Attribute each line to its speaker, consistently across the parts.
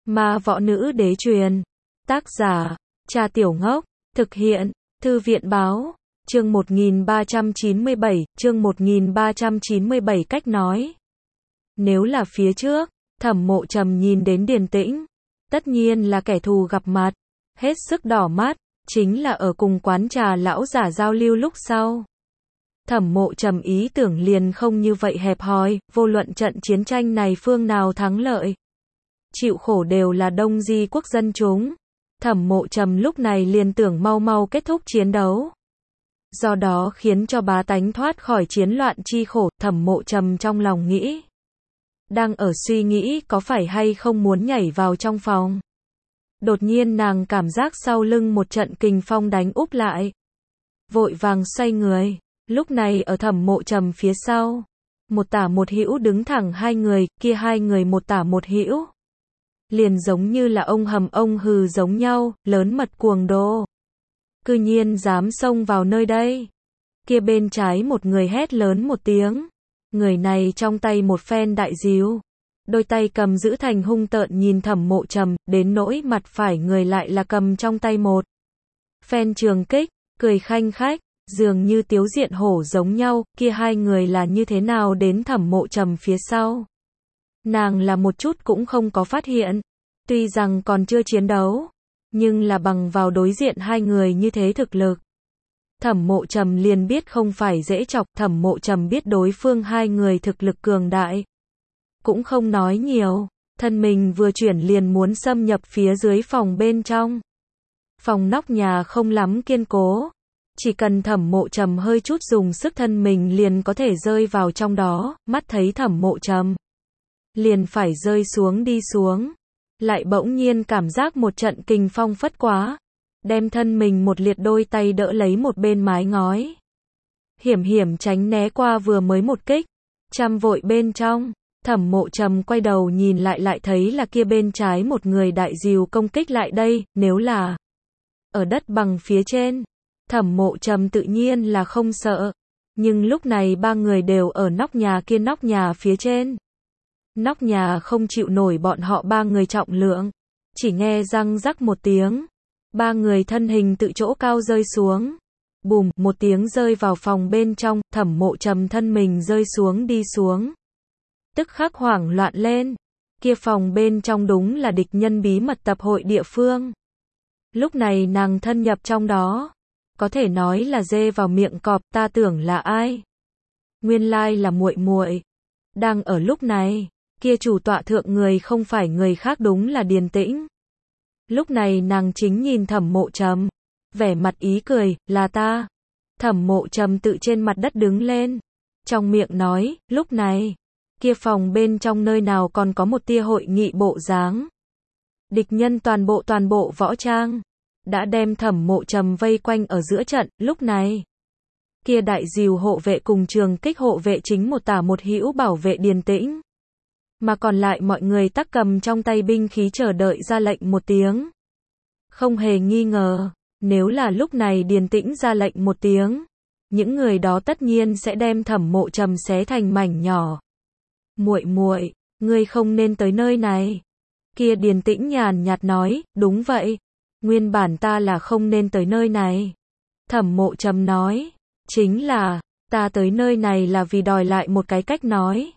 Speaker 1: Ma võ nữ đế truyền. Tác giả, Trà Tiểu Ngốc. Thực hiện, Thư viện báo. Chương 1397, chương 1397 cách nói. Nếu là phía trước, Thẩm Mộ Trầm nhìn đến Điền Tĩnh, tất nhiên là kẻ thù gặp mặt, hết sức đỏ mắt, chính là ở cùng quán trà lão giả giao lưu lúc sau. Thẩm Mộ Trầm ý tưởng liền không như vậy hẹp hòi, vô luận trận chiến tranh này phương nào thắng lợi, chịu khổ đều là Đông Di quốc dân chúng. Thẩm Mộ Trầm lúc này liền tưởng mau mau kết thúc chiến đấu. Do đó khiến cho bá tánh thoát khỏi chiến loạn chi khổ, Thẩm Mộ Trầm trong lòng nghĩ. Đang ở suy nghĩ có phải hay không muốn nhảy vào trong phòng. Đột nhiên nàng cảm giác sau lưng một trận kình phong đánh úp lại. Vội vàng xoay người, lúc này ở Thẩm Mộ Trầm phía sau. Một tả một hữu đứng thẳng hai người, kia hai người một tả một hữu. Liền giống như là ông hầm ông hừ giống nhau, lớn mật cuồng đô. Cư nhiên dám xông vào nơi đây. Kia bên trái một người hét lớn một tiếng. Người này trong tay một phen đại diếu. Đôi tay cầm giữ thành hung tợn nhìn Thẩm Mộ Trầm, đến nỗi mặt phải người lại là cầm trong tay một phen trường kích, cười khanh khách, dường như tiếu diện hổ giống nhau, kia hai người là như thế nào đến Thẩm Mộ Trầm phía sau. Nàng là một chút cũng không có phát hiện, tuy rằng còn chưa chiến đấu, nhưng là bằng vào đối diện hai người như thế thực lực. Thẩm Mộ Trầm liền biết không phải dễ chọc, Thẩm Mộ Trầm biết đối phương hai người thực lực cường đại. Cũng không nói nhiều, thân mình vừa chuyển liền muốn xâm nhập phía dưới phòng bên trong. Phòng nóc nhà không lắm kiên cố, chỉ cần Thẩm Mộ Trầm hơi chút dùng sức thân mình liền có thể rơi vào trong đó, mắt thấy Thẩm Mộ Trầm liền phải rơi xuống đi xuống. Lại bỗng nhiên cảm giác một trận kình phong phất quá, đem thân mình một liệt đôi tay đỡ lấy một bên mái ngói. Hiểm hiểm tránh né qua vừa mới một kích, chăm vội bên trong, Thẩm Mộ Trầm quay đầu nhìn lại thấy là kia bên trái một người đại diều công kích lại đây, nếu là ở đất bằng phía trên, Thẩm Mộ Trầm tự nhiên là không sợ, nhưng lúc này ba người đều ở nóc nhà phía trên. Nóc nhà không chịu nổi bọn họ ba người trọng lượng, chỉ nghe răng rắc một tiếng, ba người thân hình tự chỗ cao rơi xuống. Bùm, một tiếng rơi vào phòng bên trong, Thẩm Mộ Trầm thân mình rơi xuống đi xuống. Tức khắc hoảng loạn lên, kia phòng bên trong đúng là địch nhân bí mật tập hội địa phương. Lúc này nàng thân nhập trong đó, có thể nói là dê vào miệng cọp, ta tưởng là ai? Nguyên lai là muội muội. Đang ở lúc này, kia chủ tọa thượng người không phải người khác đúng là Điền Tĩnh. Lúc này nàng chính nhìn Thẩm Mộ Trầm, vẻ mặt ý cười, là ta. Thẩm Mộ Trầm tự trên mặt đất đứng lên, trong miệng nói, lúc này, kia phòng bên trong nơi nào còn có một tia hội nghị bộ dáng. Địch nhân toàn bộ võ trang, đã đem Thẩm Mộ Trầm vây quanh ở giữa trận, lúc này. Kia đại diều hộ vệ cùng trường kích hộ vệ chính một tả một hữu bảo vệ Điền Tĩnh. Mà còn lại mọi người tắc cầm trong tay binh khí chờ đợi ra lệnh một tiếng. Không hề nghi ngờ, nếu là lúc này Điền Tĩnh ra lệnh một tiếng, những người đó tất nhiên sẽ đem Thẩm Mộ Trầm xé thành mảnh nhỏ. Muội muội, ngươi không nên tới nơi này. Kia Điền Tĩnh nhàn nhạt nói, đúng vậy, nguyên bản ta là không nên tới nơi này. Thẩm Mộ Trầm nói, chính là, ta tới nơi này là vì đòi lại một cái cách nói.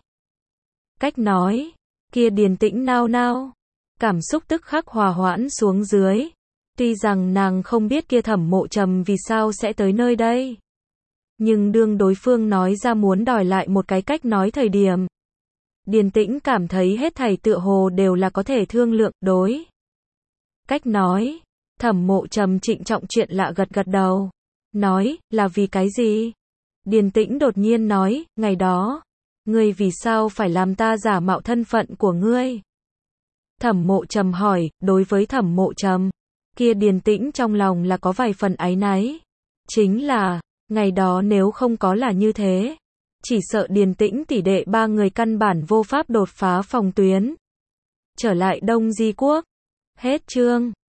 Speaker 1: Cách nói, kia Điền Tĩnh nao nao, cảm xúc tức khắc hòa hoãn xuống dưới. Tuy rằng nàng không biết kia Thẩm Mộ Trầm vì sao sẽ tới nơi đây, nhưng đương đối phương nói ra muốn đòi lại một cái cách nói thời điểm, Điền Tĩnh cảm thấy hết thảy tựa hồ đều là có thể thương lượng, đối. Cách nói, Thẩm Mộ Trầm trịnh trọng chuyện lạ gật gật đầu, nói, là vì cái gì? Điền Tĩnh đột nhiên nói, ngày đó, ngươi vì sao phải làm ta giả mạo thân phận của ngươi? Thẩm Mộ Trầm hỏi, đối với Thẩm Mộ Trầm, kia Điền Tĩnh trong lòng là có vài phần áy náy. Chính là, ngày đó nếu không có là như thế, chỉ sợ Điền Tĩnh tỷ đệ ba người căn bản vô pháp đột phá phòng tuyến. Trở lại Đông Di quốc. Hết chương.